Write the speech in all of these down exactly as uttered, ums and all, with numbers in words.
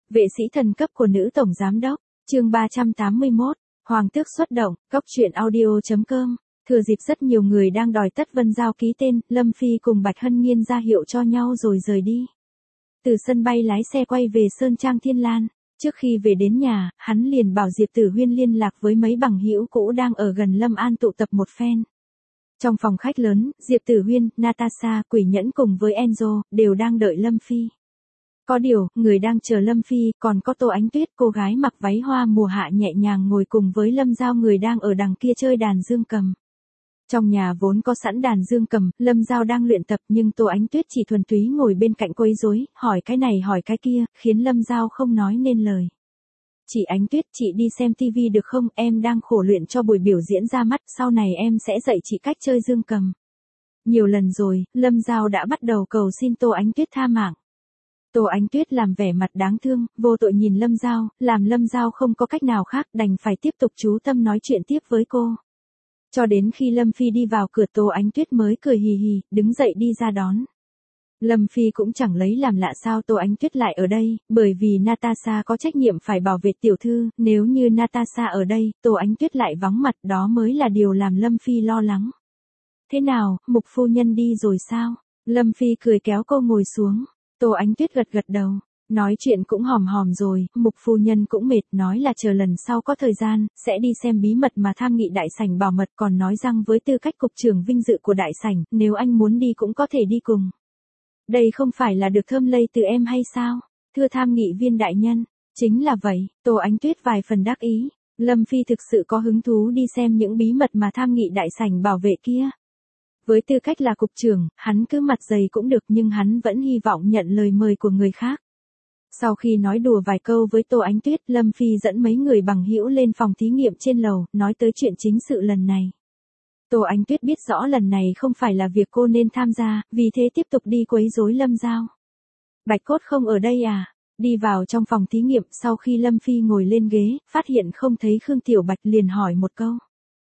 Vệ sĩ thần cấp của nữ tổng giám đốc, chương ba trăm tám mươi mốt, Hoàng tước xuất động, cốc truyện audio chấm com. Thừa dịp rất nhiều người đang đòi Tất Vân Giao ký tên, Lâm Phi cùng Bạch Hân Nghiên ra hiệu cho nhau rồi rời đi. Từ sân bay lái xe quay về Sơn Trang Thiên Lan, trước khi về đến nhà, hắn liền bảo Diệp Tử Huyên liên lạc với mấy bằng hữu cũ đang ở gần Lâm An tụ tập một phen. Trong phòng khách lớn, Diệp Tử Huyên, Natasha, Quỷ Nhẫn cùng với Enzo, đều đang đợi Lâm Phi. Có điều, người đang chờ Lâm Phi, còn có Tô Ánh Tuyết, cô gái mặc váy hoa mùa hạ nhẹ nhàng ngồi cùng với Lâm Giao người đang ở đằng kia chơi đàn dương cầm. Trong nhà vốn có sẵn đàn dương cầm, Lâm Giao đang luyện tập nhưng Tô Ánh Tuyết chỉ thuần túy ngồi bên cạnh quấy rối, hỏi cái này hỏi cái kia, khiến Lâm Giao không nói nên lời. Chị Ánh Tuyết, chị đi xem tivi được không, em đang khổ luyện cho buổi biểu diễn ra mắt, sau này em sẽ dạy chị cách chơi dương cầm. Nhiều lần rồi, Lâm Giao đã bắt đầu cầu xin Tô Ánh Tuyết tha mạng. Tô Ánh Tuyết làm vẻ mặt đáng thương, vô tội nhìn Lâm Giao, làm Lâm Giao không có cách nào khác đành phải tiếp tục chú tâm nói chuyện tiếp với cô. Cho đến khi Lâm Phi đi vào cửa Tô Ánh Tuyết mới cười hì hì, đứng dậy đi ra đón. Lâm Phi cũng chẳng lấy làm lạ sao Tô Ánh Tuyết lại ở đây, bởi vì Natasha có trách nhiệm phải bảo vệ tiểu thư, nếu như Natasha ở đây, Tô Ánh Tuyết lại vắng mặt, đó mới là điều làm Lâm Phi lo lắng. Thế nào, Mục phu nhân đi rồi sao? Lâm Phi cười kéo cô ngồi xuống. Tô Ánh Tuyết gật gật đầu, nói chuyện cũng hòm hòm rồi, Mục phu nhân cũng mệt, nói là chờ lần sau có thời gian, sẽ đi xem bí mật mà tham nghị đại sảnh bảo mật, còn nói rằng với tư cách cục trưởng vinh dự của đại sảnh, nếu anh muốn đi cũng có thể đi cùng. Đây không phải là được thơm lây từ em hay sao? Thưa tham nghị viên đại nhân, chính là vậy, Tô Ánh Tuyết vài phần đắc ý, Lâm Phi thực sự có hứng thú đi xem những bí mật mà tham nghị đại sảnh bảo vệ kia. Với tư cách là cục trưởng, hắn cứ mặt dày cũng được nhưng hắn vẫn hy vọng nhận lời mời của người khác. Sau khi nói đùa vài câu với Tô Ánh Tuyết, Lâm Phi dẫn mấy người bằng hữu lên phòng thí nghiệm trên lầu, nói tới chuyện chính sự lần này. Tô Ánh Tuyết biết rõ lần này không phải là việc cô nên tham gia, vì thế tiếp tục đi quấy rối Lâm Giao. Bạch Cốt không ở đây à? Đi vào trong phòng thí nghiệm, sau khi Lâm Phi ngồi lên ghế, phát hiện không thấy Khương Tiểu Bạch liền hỏi một câu.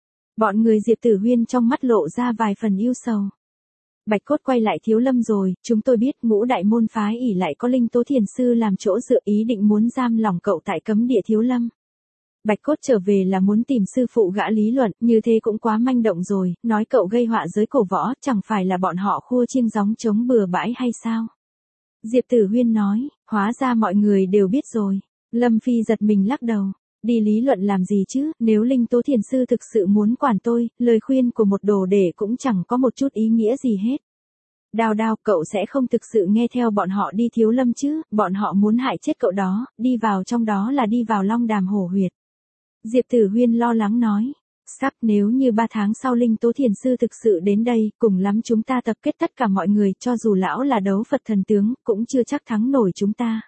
Bọn người Diệp Tử Huyên trong mắt lộ ra vài phần yêu sầu. Bạch Cốt quay lại Thiếu Lâm rồi, chúng tôi biết Ngũ đại môn phái ỷ lại có Linh Tố Thiền Sư làm chỗ dựa, ý định muốn giam lỏng cậu tại cấm địa Thiếu Lâm. Bạch Cốt trở về là muốn tìm sư phụ gã lý luận, như thế cũng quá manh động rồi, nói cậu gây họa giới cổ võ, chẳng phải là bọn họ khua chiêng gióng trống bừa bãi hay sao? Diệp Tử Huyên nói, hóa ra mọi người đều biết rồi. Lâm Phi giật mình lắc đầu. Đi lý luận làm gì chứ, nếu Linh Tố Thiền Sư thực sự muốn quản tôi, lời khuyên của một đồ đệ cũng chẳng có một chút ý nghĩa gì hết. Đào Đào, cậu sẽ không thực sự nghe theo bọn họ đi Thiếu Lâm chứ, bọn họ muốn hại chết cậu đó, đi vào trong đó là đi vào Long Đàm hổ huyệt. Diệp Tử Huyên lo lắng nói, sắp nếu như ba tháng sau Linh Tố Thiền Sư thực sự đến đây, cùng lắm chúng ta tập kết tất cả mọi người, cho dù lão là đấu Phật thần tướng, cũng chưa chắc thắng nổi chúng ta.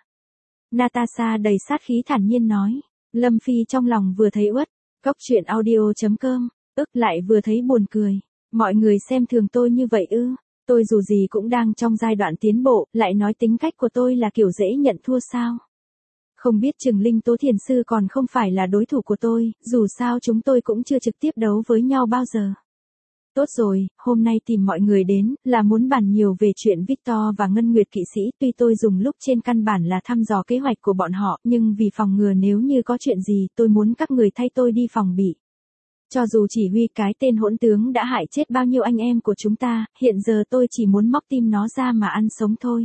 Natasha đầy sát khí thản nhiên nói. Lâm Phi trong lòng vừa thấy uất, cốc truyện audio chấm com, ức lại vừa thấy buồn cười. Mọi người xem thường tôi như vậy ư, tôi dù gì cũng đang trong giai đoạn tiến bộ, lại nói tính cách của tôi là kiểu dễ nhận thua sao. Không biết chừng Linh Tố Thiền Sư còn không phải là đối thủ của tôi, dù sao chúng tôi cũng chưa trực tiếp đấu với nhau bao giờ. Tốt rồi, hôm nay tìm mọi người đến, là muốn bàn nhiều về chuyện Victor và Ngân Nguyệt kỵ sĩ, tuy tôi dùng lúc trên căn bản là thăm dò kế hoạch của bọn họ, nhưng vì phòng ngừa nếu như có chuyện gì, tôi muốn các người thay tôi đi phòng bị. Cho dù chỉ huy cái tên hỗn tướng đã hại chết bao nhiêu anh em của chúng ta, hiện giờ tôi chỉ muốn móc tim nó ra mà ăn sống thôi.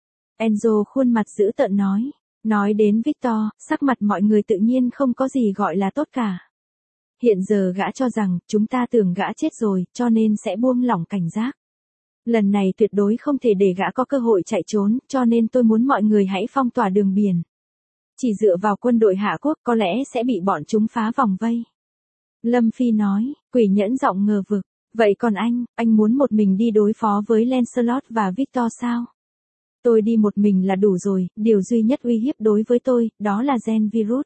Enzo khuôn mặt dữ tợn nói, nói đến Victor, sắc mặt mọi người tự nhiên không có gì gọi là tốt cả. Hiện giờ gã cho rằng, chúng ta tưởng gã chết rồi, cho nên sẽ buông lỏng cảnh giác. Lần này tuyệt đối không thể để gã có cơ hội chạy trốn, cho nên tôi muốn mọi người hãy phong tỏa đường biển. Chỉ dựa vào quân đội Hạ Quốc có lẽ sẽ bị bọn chúng phá vòng vây. Lâm Phi nói, Quỷ Nhẫn giọng ngờ vực, vậy còn anh, anh muốn một mình đi đối phó với Lancelot và Victor sao? Tôi đi một mình là đủ rồi, điều duy nhất uy hiếp đối với tôi, đó là gen virus.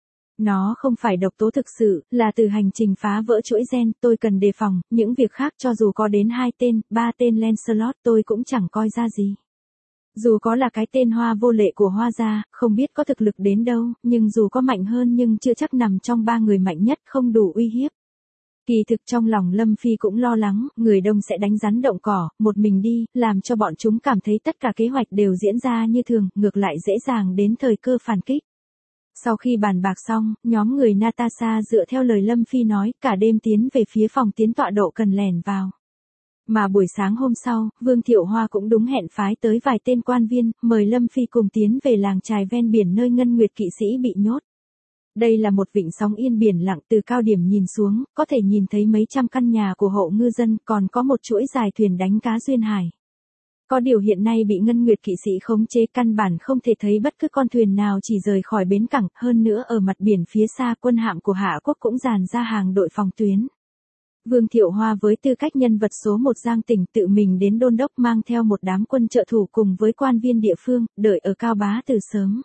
Nó không phải độc tố thực sự, là từ hành trình phá vỡ chuỗi gen, tôi cần đề phòng, những việc khác cho dù có đến hai tên, ba tên Lancelot tôi cũng chẳng coi ra gì. Dù có là cái tên Hoa vô lệ của Hoa gia, không biết có thực lực đến đâu, nhưng dù có mạnh hơn nhưng chưa chắc nằm trong ba người mạnh nhất, không đủ uy hiếp. Kỳ thực trong lòng Lâm Phi cũng lo lắng, người đông sẽ đánh rắn động cỏ, một mình đi, làm cho bọn chúng cảm thấy tất cả kế hoạch đều diễn ra như thường, ngược lại dễ dàng đến thời cơ phản kích. Sau khi bàn bạc xong, nhóm người Natasha dựa theo lời Lâm Phi nói, cả đêm tiến về phía phòng tiến tọa độ cần lẻn vào. Mà buổi sáng hôm sau, Vương Thiệu Hoa cũng đúng hẹn phái tới vài tên quan viên, mời Lâm Phi cùng tiến về làng chài ven biển nơi Ngân Nguyệt kỵ sĩ bị nhốt. Đây là một vịnh sóng yên biển lặng, từ cao điểm nhìn xuống, có thể nhìn thấy mấy trăm căn nhà của hộ ngư dân, còn có một chuỗi dài thuyền đánh cá duyên hải. Có điều hiện nay bị Ngân Nguyệt kỵ sĩ khống chế, căn bản không thể thấy bất cứ con thuyền nào chỉ rời khỏi bến cảng, hơn nữa ở mặt biển phía xa quân hạm của Hạ Quốc cũng dàn ra hàng đội phòng tuyến. Vương Thiệu Hoa với tư cách nhân vật số một Giang tỉnh tự mình đến đôn đốc, mang theo một đám quân trợ thủ cùng với quan viên địa phương, đợi ở Cao Bá từ sớm.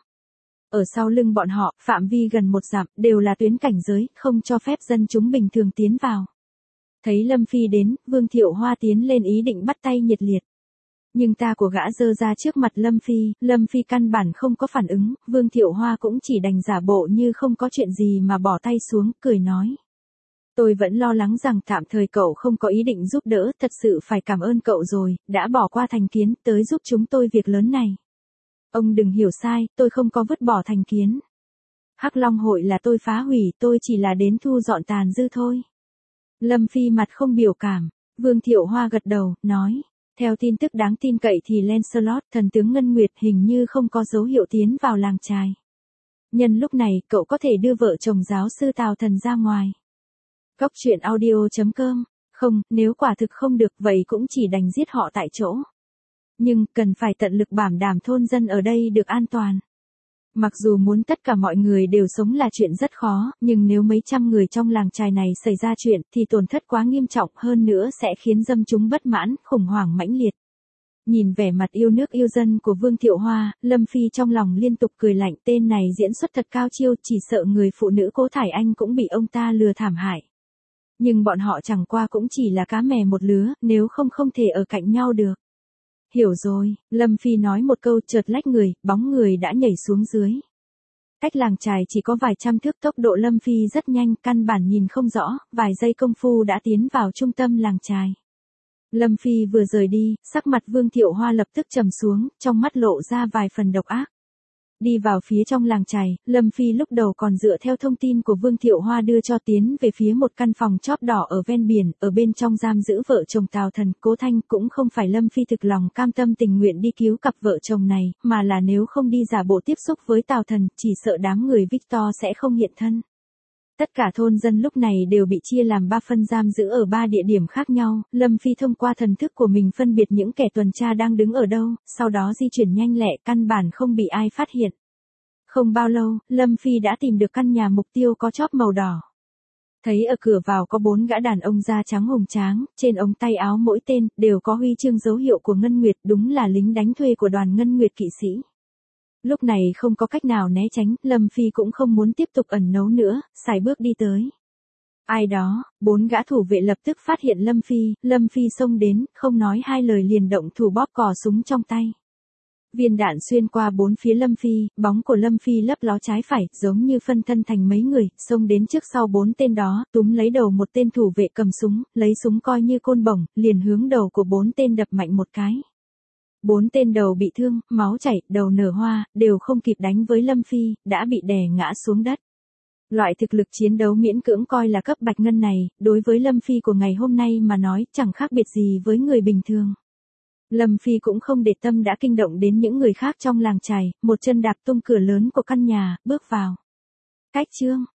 Ở sau lưng bọn họ, phạm vi gần một dặm, đều là tuyến cảnh giới, không cho phép dân chúng bình thường tiến vào. Thấy Lâm Phi đến, Vương Thiệu Hoa tiến lên ý định bắt tay nhiệt liệt. Nhưng ta của gã giơ ra trước mặt Lâm Phi, Lâm Phi căn bản không có phản ứng, Vương Thiệu Hoa cũng chỉ đành giả bộ như không có chuyện gì mà bỏ tay xuống, cười nói. Tôi vẫn lo lắng rằng tạm thời cậu không có ý định giúp đỡ, thật sự phải cảm ơn cậu rồi, đã bỏ qua thành kiến, tới giúp chúng tôi việc lớn này. Ông đừng hiểu sai, tôi không có vứt bỏ thành kiến. Hắc Long hội là tôi phá hủy, tôi chỉ là đến thu dọn tàn dư thôi. Lâm Phi mặt không biểu cảm, Vương Thiệu Hoa gật đầu, nói. Theo tin tức đáng tin cậy thì Lancelot, thần tướng Ngân Nguyệt, hình như không có dấu hiệu tiến vào làng chài. Nhân lúc này, cậu có thể đưa vợ chồng giáo sư Tào Thần ra ngoài. Góc truyện audio chấm com. Không, nếu quả thực không được vậy cũng chỉ đành giết họ tại chỗ. Nhưng, cần phải tận lực bảo đảm thôn dân ở đây được an toàn. Mặc dù muốn tất cả mọi người đều sống là chuyện rất khó, nhưng nếu mấy trăm người trong làng chài này xảy ra chuyện thì tổn thất quá nghiêm trọng, hơn nữa sẽ khiến dân chúng bất mãn, khủng hoảng mãnh liệt. Nhìn vẻ mặt yêu nước yêu dân của Vương Thiệu Hoa, Lâm Phi trong lòng liên tục cười lạnh, tên này diễn xuất thật cao chiêu, chỉ sợ người phụ nữ Cố Thải Anh cũng bị ông ta lừa thảm hại. Nhưng bọn họ chẳng qua cũng chỉ là cá mè một lứa, nếu không không thể ở cạnh nhau được. Hiểu rồi, Lâm Phi nói một câu, chợt lách người, bóng người đã nhảy xuống dưới. Cách làng chài chỉ có vài trăm thước, tốc độ Lâm Phi rất nhanh, căn bản nhìn không rõ, vài giây công phu đã tiến vào trung tâm làng chài. Lâm Phi vừa rời đi, sắc mặt Vương Thiệu Hoa lập tức trầm xuống, trong mắt lộ ra vài phần độc ác. Đi vào phía trong làng chài, Lâm Phi lúc đầu còn dựa theo thông tin của Vương Thiệu Hoa đưa cho tiến về phía một căn phòng chóp đỏ ở ven biển, ở bên trong giam giữ vợ chồng Tào Thần, Cố Thanh, cũng không phải Lâm Phi thực lòng cam tâm tình nguyện đi cứu cặp vợ chồng này, mà là nếu không đi giả bộ tiếp xúc với Tào Thần, chỉ sợ đám người Victor sẽ không hiện thân. Tất cả thôn dân lúc này đều bị chia làm ba phân giam giữ ở ba địa điểm khác nhau, Lâm Phi thông qua thần thức của mình phân biệt những kẻ tuần tra đang đứng ở đâu, sau đó di chuyển nhanh lẹ, căn bản không bị ai phát hiện. Không bao lâu, Lâm Phi đã tìm được căn nhà mục tiêu có chóp màu đỏ. Thấy ở cửa vào có bốn gã đàn ông da trắng hùng tráng, trên ống tay áo mỗi tên, đều có huy chương dấu hiệu của Ngân Nguyệt, đúng là lính đánh thuê của đoàn Ngân Nguyệt kỵ sĩ. Lúc này không có cách nào né tránh, Lâm Phi cũng không muốn tiếp tục ẩn nấu nữa, sải bước đi tới. Ai đó, bốn gã thủ vệ lập tức phát hiện Lâm Phi, Lâm Phi xông đến, không nói hai lời liền động thủ bóp cò súng trong tay. Viên đạn xuyên qua bốn phía Lâm Phi, bóng của Lâm Phi lấp ló trái phải, giống như phân thân thành mấy người, xông đến trước sau bốn tên đó, túm lấy đầu một tên thủ vệ cầm súng, lấy súng coi như côn bổng, liền hướng đầu của bốn tên đập mạnh một cái. Bốn tên đầu bị thương, máu chảy, đầu nở hoa, đều không kịp đánh với Lâm Phi, đã bị đè ngã xuống đất. Loại thực lực chiến đấu miễn cưỡng coi là cấp bạch ngân này, đối với Lâm Phi của ngày hôm nay mà nói, chẳng khác biệt gì với người bình thường. Lâm Phi cũng không để tâm đã kinh động đến những người khác trong làng chài, một chân đạp tung cửa lớn của căn nhà, bước vào. Cách chương